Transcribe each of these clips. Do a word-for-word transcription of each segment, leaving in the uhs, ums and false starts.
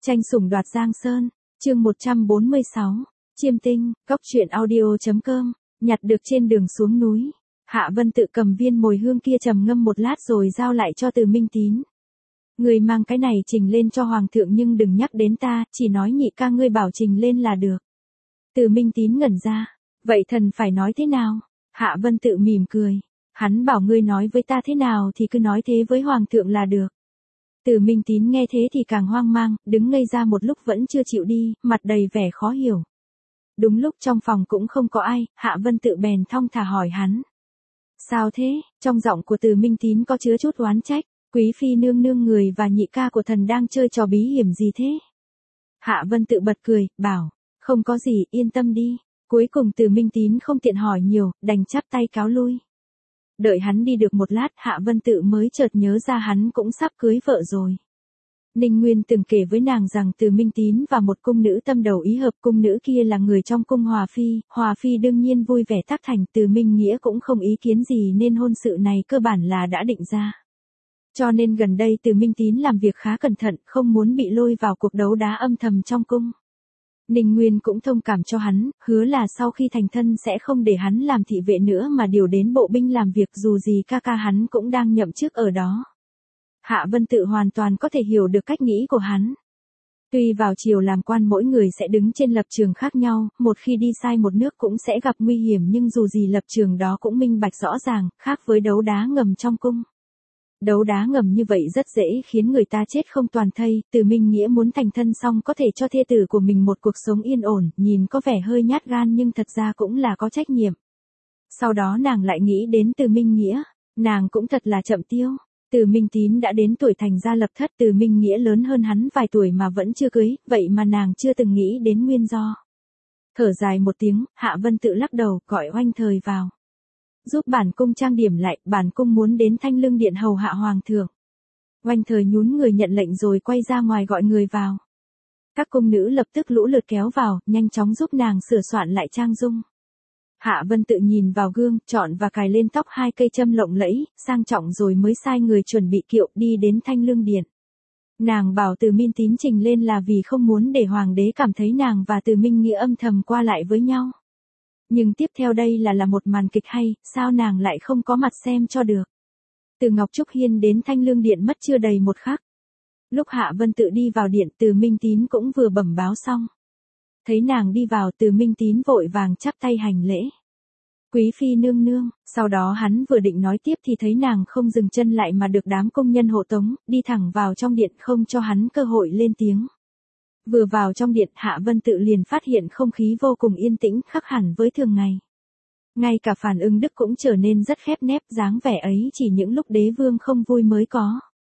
Tranh sủng đoạt Giang Sơn, chương một trăm bốn mươi sáu, Chiêm Tinh, Cóc truyện audio chấm com, nhặt được trên đường xuống núi. Hạ Vân Tự cầm viên mồi hương kia trầm ngâm một lát rồi giao lại cho Từ Minh Tín. Người mang cái này trình lên cho Hoàng thượng nhưng đừng nhắc đến ta, chỉ nói nhị ca ngươi bảo trình lên là được. Từ Minh Tín ngẩn ra, vậy thần phải nói thế nào? Hạ Vân Tự mỉm cười, hắn bảo ngươi nói với ta thế nào thì cứ nói thế với Hoàng thượng là được. Từ Minh Tín nghe thế thì càng hoang mang, đứng ngây ra một lúc vẫn chưa chịu đi, mặt đầy vẻ khó hiểu. Đúng lúc trong phòng cũng không có ai, Hạ Vân Tự bèn thong thả hỏi hắn. Sao thế? Trong giọng của Từ Minh Tín có chứa chút oán trách, quý phi nương nương người và nhị ca của thần đang chơi trò bí hiểm gì thế? Hạ Vân Tự bật cười, bảo, không có gì, yên tâm đi. Cuối cùng Từ Minh Tín không tiện hỏi nhiều, đành chắp tay cáo lui. Đợi hắn đi được một lát, Hạ Vân Tự mới chợt nhớ ra hắn cũng sắp cưới vợ rồi. Ninh Nguyên từng kể với nàng rằng Từ Minh Tín và một cung nữ tâm đầu ý hợp, cung nữ kia là người trong cung Hòa Phi, Hòa Phi đương nhiên vui vẻ tác thành, Từ Minh Nghĩa cũng không ý kiến gì nên hôn sự này cơ bản là đã định ra. Cho nên gần đây Từ Minh Tín làm việc khá cẩn thận, không muốn bị lôi vào cuộc đấu đá âm thầm trong cung. Ninh Nguyên cũng thông cảm cho hắn, hứa là sau khi thành thân sẽ không để hắn làm thị vệ nữa mà điều đến bộ binh làm việc, dù gì ca ca hắn cũng đang nhậm chức ở đó. Hạ Vân Tự hoàn toàn có thể hiểu được cách nghĩ của hắn. Tuy vào triều làm quan mỗi người sẽ đứng trên lập trường khác nhau, một khi đi sai một nước cũng sẽ gặp nguy hiểm, nhưng dù gì lập trường đó cũng minh bạch rõ ràng, khác với đấu đá ngầm trong cung. Đấu đá ngầm như vậy rất dễ khiến người ta chết không toàn thây. Từ Minh Nghĩa muốn thành thân xong có thể cho thê tử của mình một cuộc sống yên ổn, nhìn có vẻ hơi nhát gan nhưng thật ra cũng là có trách nhiệm. Sau đó nàng lại nghĩ đến Từ Minh Nghĩa, nàng cũng thật là chậm tiêu. Từ Minh Tín đã đến tuổi thành gia lập thất, Từ Minh Nghĩa lớn hơn hắn vài tuổi mà vẫn chưa cưới, vậy mà nàng chưa từng nghĩ đến nguyên do. Thở dài một tiếng, Hạ Vân Tự lắc đầu, gọi Oanh Thời vào. Giúp bản cung trang điểm lại, bản cung muốn đến Thanh Lương Điện hầu hạ Hoàng thượng. Oanh Thời nhún người nhận lệnh rồi quay ra ngoài gọi người vào. Các cung nữ lập tức lũ lượt kéo vào, nhanh chóng giúp nàng sửa soạn lại trang dung. Hạ Vân Tự nhìn vào gương, chọn và cài lên tóc hai cây châm lộng lẫy, sang trọng rồi mới sai người chuẩn bị kiệu đi đến Thanh Lương Điện. Nàng bảo Từ Minh Tín trình lên là vì không muốn để Hoàng đế cảm thấy nàng và Từ Minh Nghĩa âm thầm qua lại với nhau. Nhưng tiếp theo đây là là một màn kịch hay, sao nàng lại không có mặt xem cho được. Từ Ngọc Trúc Hiên đến Thanh Lương Điện mất chưa đầy một khắc. Lúc Hạ Vân Tự đi vào điện, Từ Minh Tín cũng vừa bẩm báo xong. Thấy nàng đi vào, Từ Minh Tín vội vàng chắp tay hành lễ. Quý phi nương nương, sau đó hắn vừa định nói tiếp thì thấy nàng không dừng chân lại mà được đám công nhân hộ tống, đi thẳng vào trong điện không cho hắn cơ hội lên tiếng. Vừa vào trong điện, Hạ Vân Tự liền phát hiện không khí vô cùng yên tĩnh, khác hẳn với thường ngày. Ngay cả Phản Ưng Đức cũng trở nên rất khép nép, dáng vẻ ấy chỉ những lúc đế vương không vui mới có.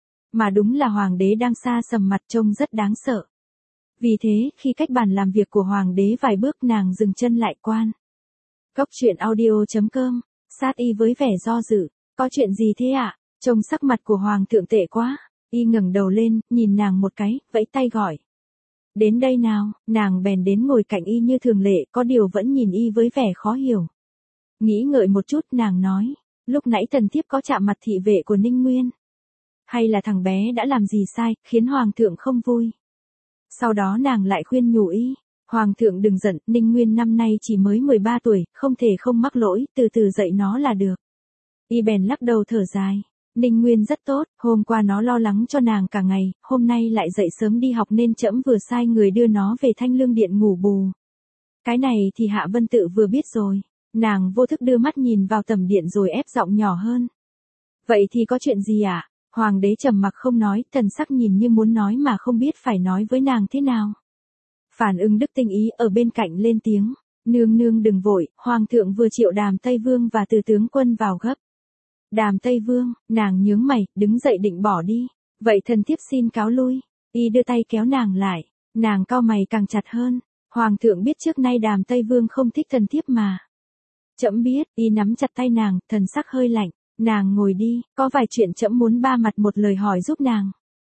Mà đúng là hoàng đế đang xa sầm mặt, trông rất đáng sợ. Vì thế, khi cách bàn làm việc của hoàng đế vài bước, nàng dừng chân lại quan. Cóc truyện audio chấm com, sát y với vẻ do dự, có chuyện gì thế ạ? À? Trông sắc mặt của hoàng thượng tệ quá. Y ngẩng đầu lên, nhìn nàng một cái, vẫy tay gọi. Đến đây nào, nàng bèn đến ngồi cạnh y như thường lệ, có điều vẫn nhìn y với vẻ khó hiểu. Nghĩ ngợi một chút, nàng nói, lúc nãy thần thiếp có chạm mặt thị vệ của Ninh Nguyên. Hay là thằng bé đã làm gì sai, khiến hoàng thượng không vui. Sau đó nàng lại khuyên nhủ y, hoàng thượng đừng giận, Ninh Nguyên năm nay chỉ mới mười ba tuổi, không thể không mắc lỗi, từ từ dạy nó là được. Y bèn lắc đầu thở dài. Ninh Nguyên rất tốt, hôm qua nó lo lắng cho nàng cả ngày, hôm nay lại dậy sớm đi học nên trẫm vừa sai người đưa nó về Thanh Lương Điện ngủ bù. Cái này thì Hạ Vân Tự vừa biết rồi, nàng vô thức đưa mắt nhìn vào tầm điện rồi ép giọng nhỏ hơn. Vậy thì có chuyện gì ạ? À? Hoàng đế trầm mặc không nói, thần sắc nhìn như muốn nói mà không biết phải nói với nàng thế nào. Phản Ưng Đức tinh ý ở bên cạnh lên tiếng, nương nương đừng vội, hoàng thượng vừa triệu Đàm Tây Vương và Từ tướng quân vào gấp. Đàm Tây Vương, nàng nhướng mày, đứng dậy định bỏ đi. Vậy thần thiếp xin cáo lui. Y đưa tay kéo nàng lại. Nàng cau mày càng chặt hơn. Hoàng thượng biết trước nay Đàm Tây Vương không thích thần thiếp mà. Trẫm biết. Y nắm chặt tay nàng, thần sắc hơi lạnh. Nàng ngồi đi, có vài chuyện trẫm muốn ba mặt một lời hỏi giúp nàng.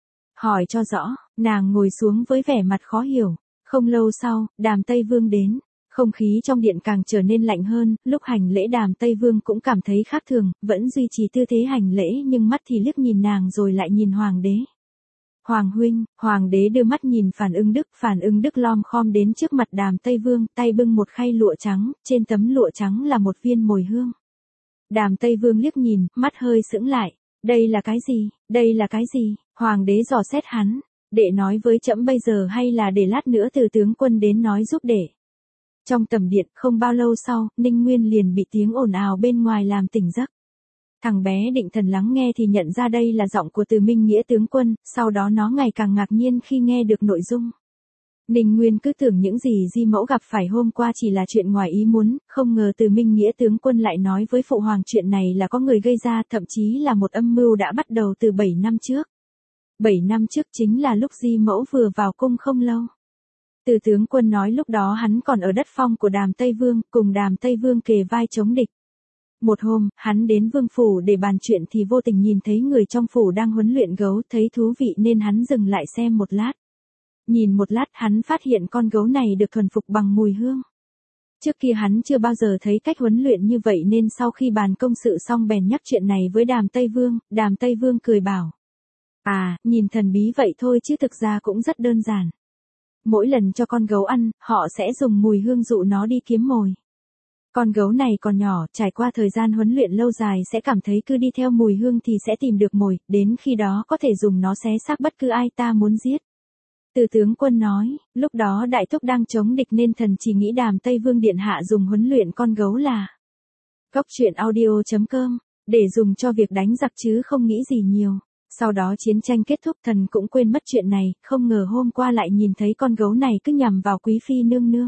Hỏi cho rõ. Nàng ngồi xuống với vẻ mặt khó hiểu. Không lâu sau, Đàm Tây Vương đến. Không khí trong điện càng trở nên lạnh hơn, lúc hành lễ Đàm Tây Vương cũng cảm thấy khác thường, vẫn duy trì tư thế hành lễ nhưng mắt thì liếc nhìn nàng rồi lại nhìn hoàng đế. Hoàng huynh, hoàng đế đưa mắt nhìn Phản Ưng Đức, Phản Ưng Đức lom khom đến trước mặt Đàm Tây Vương, tay bưng một khay lụa trắng, trên tấm lụa trắng là một viên mồi hương. Đàm Tây Vương liếc nhìn, mắt hơi sững lại, đây là cái gì, đây là cái gì, hoàng đế dò xét hắn, đệ nói với trẫm bây giờ hay là để lát nữa từ tướng quân đến nói giúp đệ. Trong tầm điện, không bao lâu sau, Ninh Nguyên liền bị tiếng ồn ào bên ngoài làm tỉnh giấc. Thằng bé định thần lắng nghe thì nhận ra đây là giọng của Từ Minh Nghĩa tướng quân, sau đó nó ngày càng ngạc nhiên khi nghe được nội dung. Ninh Nguyên cứ tưởng những gì Di Mẫu gặp phải hôm qua chỉ là chuyện ngoài ý muốn, không ngờ Từ Minh Nghĩa tướng quân lại nói với phụ hoàng chuyện này là có người gây ra, thậm chí là một âm mưu đã bắt đầu từ bảy năm trước. bảy năm trước chính là lúc Di Mẫu vừa vào cung không lâu. Từ tướng quân nói lúc đó hắn còn ở đất phong của Đàm Tây Vương, cùng Đàm Tây Vương kề vai chống địch. Một hôm, hắn đến vương phủ để bàn chuyện thì vô tình nhìn thấy người trong phủ đang huấn luyện gấu, thấy thú vị nên hắn dừng lại xem một lát. Nhìn một lát hắn phát hiện con gấu này được thuần phục bằng mùi hương. Trước kia hắn chưa bao giờ thấy cách huấn luyện như vậy nên sau khi bàn công sự xong bèn nhắc chuyện này với Đàm Tây Vương, Đàm Tây Vương cười bảo. À, nhìn thần bí vậy thôi chứ thực ra cũng rất đơn giản. Mỗi lần cho con gấu ăn, họ sẽ dùng mùi hương dụ nó đi kiếm mồi. Con gấu này còn nhỏ, trải qua thời gian huấn luyện lâu dài sẽ cảm thấy cứ đi theo mùi hương thì sẽ tìm được mồi, đến khi đó có thể dùng nó xé xác bất cứ ai ta muốn giết. Từ tướng quân nói, lúc đó đại thúc đang chống địch nên thần chỉ nghĩ Đàm Tây Vương điện hạ dùng huấn luyện con gấu là Góc truyện audio chấm com, để dùng cho việc đánh giặc chứ không nghĩ gì nhiều. Sau đó chiến tranh kết thúc thần cũng quên mất chuyện này, không ngờ hôm qua lại nhìn thấy con gấu này cứ nhằm vào quý phi nương nương.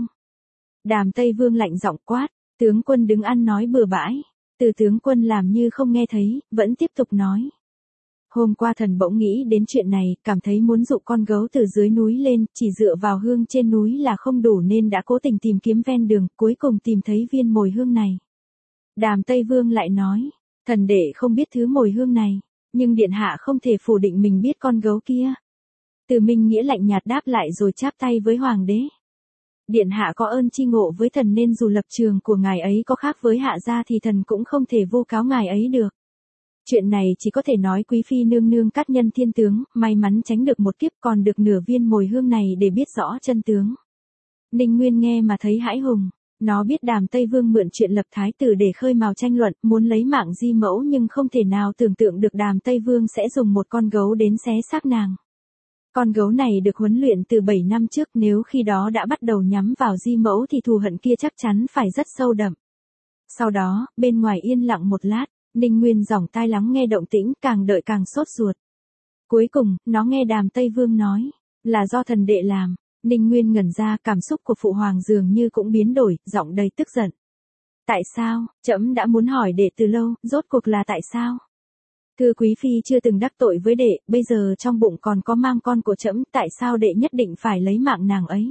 Đàm Tây Vương lạnh giọng quát, tướng quân đứng ăn nói bừa bãi. Từ tướng quân làm như không nghe thấy, vẫn tiếp tục nói. Hôm qua thần bỗng nghĩ đến chuyện này, cảm thấy muốn dụ con gấu từ dưới núi lên, chỉ dựa vào hương trên núi là không đủ nên đã cố tình tìm kiếm ven đường, cuối cùng tìm thấy viên mồi hương này. Đàm Tây Vương lại nói, thần đệ không biết thứ mồi hương này, nhưng điện hạ không thể phủ định mình biết con gấu kia. Từ Minh Nghĩa lạnh nhạt đáp lại rồi chắp tay với hoàng đế. Điện hạ có ơn chi ngộ với thần nên dù lập trường của ngài ấy có khác với hạ gia thì thần cũng không thể vu cáo ngài ấy được. Chuyện này chỉ có thể nói quý phi nương nương cát nhân thiên tướng, may mắn tránh được một kiếp còn được nửa viên mồi hương này để biết rõ chân tướng. Ninh Nguyên nghe mà thấy hãi hùng, nó biết Đàm Tây Vương mượn chuyện lập thái tử để khơi mào tranh luận, muốn lấy mạng Di Mẫu nhưng không thể nào tưởng tượng được Đàm Tây Vương sẽ dùng một con gấu đến xé xác nàng. Con gấu này được huấn luyện từ bảy năm trước, nếu khi đó đã bắt đầu nhắm vào Di Mẫu thì thù hận kia chắc chắn phải rất sâu đậm. Sau đó, bên ngoài yên lặng một lát, Ninh Nguyên dòng tai lắng nghe động tĩnh, càng đợi càng sốt ruột. Cuối cùng, nó nghe Đàm Tây Vương nói, là do thần đệ làm. Ninh Nguyên ngẩn ra, cảm xúc của phụ hoàng dường như cũng biến đổi, giọng đầy tức giận. Tại sao, trẫm đã muốn hỏi đệ từ lâu, rốt cuộc là tại sao? Thưa quý phi chưa từng đắc tội với đệ, bây giờ trong bụng còn có mang con của trẫm, tại sao đệ nhất định phải lấy mạng nàng ấy?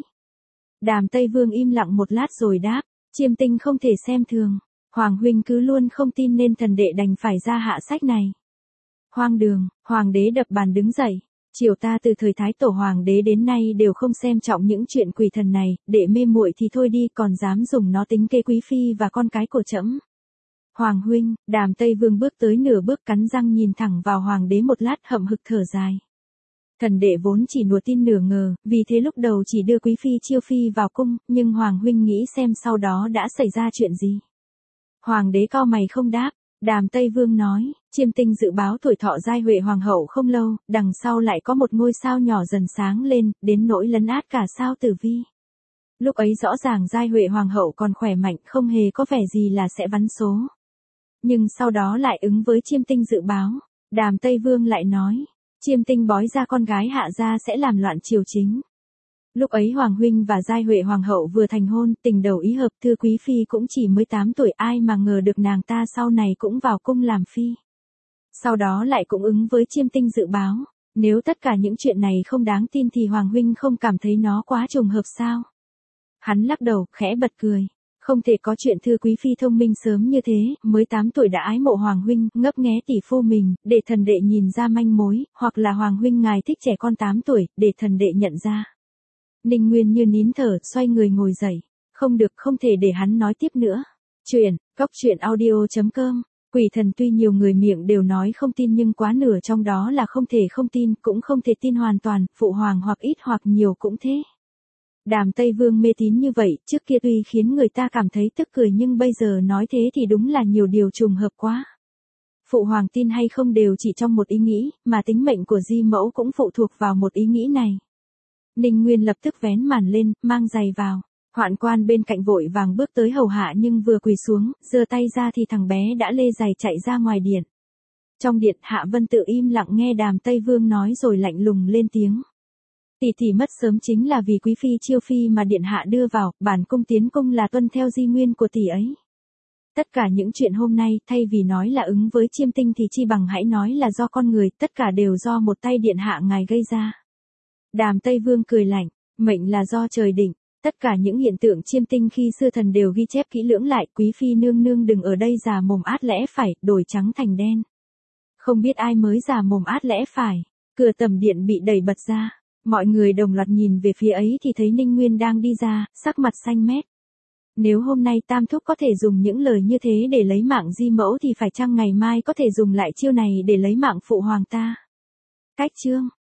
Đàm Tây Vương im lặng một lát rồi đáp, Chiêm Tinh không thể xem thường. Hoàng huynh cứ luôn không tin nên thần đệ đành phải ra hạ sách này. Hoang đường, hoàng đế đập bàn đứng dậy. Triều ta từ thời Thái Tổ hoàng đế đến nay đều không xem trọng những chuyện quỷ thần này, đệ mê muội thì thôi đi còn dám dùng nó tính kế quý phi và con cái của trẫm. Hoàng huynh, Đàm Tây Vương bước tới nửa bước cắn răng nhìn thẳng vào hoàng đế một lát hậm hực thở dài. Thần đệ vốn chỉ nửa tin nửa ngờ, vì thế lúc đầu chỉ đưa quý phi Chiêu phi vào cung, nhưng hoàng huynh nghĩ xem sau đó đã xảy ra chuyện gì. Hoàng đế cau mày không đáp. Đàm Tây Vương nói, Chiêm Tinh dự báo tuổi thọ giai Huệ hoàng hậu không lâu, đằng sau lại có một ngôi sao nhỏ dần sáng lên, đến nỗi lấn át cả sao Tử Vi. Lúc ấy rõ ràng giai Huệ hoàng hậu còn khỏe mạnh, không hề có vẻ gì là sẽ bắn số. Nhưng sau đó lại ứng với Chiêm Tinh dự báo. Đàm Tây Vương lại nói, Chiêm Tinh bói ra con gái hạ gia sẽ làm loạn triều chính. Lúc ấy Hoàng huynh và giai Huệ hoàng hậu vừa thành hôn, tình đầu ý hợp, thưa quý phi cũng chỉ mới tám tuổi, ai mà ngờ được nàng ta sau này cũng vào cung làm phi. Sau đó lại cũng ứng với Chiêm Tinh dự báo, nếu tất cả những chuyện này không đáng tin thì Hoàng huynh không cảm thấy nó quá trùng hợp sao? Hắn lắc đầu, khẽ bật cười. Không thể có chuyện thưa quý phi thông minh sớm như thế, mới tám tuổi đã ái mộ Hoàng huynh, ngấp nghé tỷ phu mình, để thần đệ nhìn ra manh mối, hoặc là Hoàng huynh ngài thích trẻ con tám tuổi, để thần đệ nhận ra. Ninh Nguyên như nín thở, xoay người ngồi dậy. Không được, không thể để hắn nói tiếp nữa. Chuyện, góc truyện audio chấm com Quỷ thần tuy nhiều người miệng đều nói không tin nhưng quá nửa trong đó là không thể không tin, cũng không thể tin hoàn toàn, phụ hoàng hoặc ít hoặc nhiều cũng thế. Đàm Tây Vương mê tín như vậy, trước kia tuy khiến người ta cảm thấy tức cười nhưng bây giờ nói thế thì đúng là nhiều điều trùng hợp quá. Phụ hoàng tin hay không đều chỉ trong một ý nghĩ, mà tính mệnh của Di Mẫu cũng phụ thuộc vào một ý nghĩ này. Ninh Nguyên lập tức vén màn lên, mang giày vào. Hoạn quan bên cạnh vội vàng bước tới hầu hạ nhưng vừa quỳ xuống, giơ tay ra thì thằng bé đã lê giày chạy ra ngoài điện. Trong điện Hạ Vân Tự im lặng nghe Đàm Tây Vương nói rồi lạnh lùng lên tiếng. Tỷ tỷ mất sớm chính là vì quý phi Chiêu phi mà điện hạ đưa vào, bản cung tiến cung là tuân theo di nguyên của tỷ ấy. Tất cả những chuyện hôm nay, thay vì nói là ứng với Chiêm Tinh thì chi bằng hãy nói là do con người, tất cả đều do một tay điện hạ ngài gây ra. Đàm Tây Vương cười lạnh, mệnh là do trời định, tất cả những hiện tượng Chiêm Tinh khi xưa thần đều ghi chép kỹ lưỡng lại, quý phi nương nương đừng ở đây già mồm át lẽ phải, đổi trắng thành đen. Không biết ai mới già mồm át lẽ phải, cửa tầm điện bị đẩy bật ra. Mọi người đồng loạt nhìn về phía ấy thì thấy Ninh Nguyên đang đi ra, sắc mặt xanh mét. Nếu hôm nay Tam Thúc có thể dùng những lời như thế để lấy mạng Di Mẫu thì phải chăng ngày mai có thể dùng lại chiêu này để lấy mạng phụ hoàng ta? Cách chương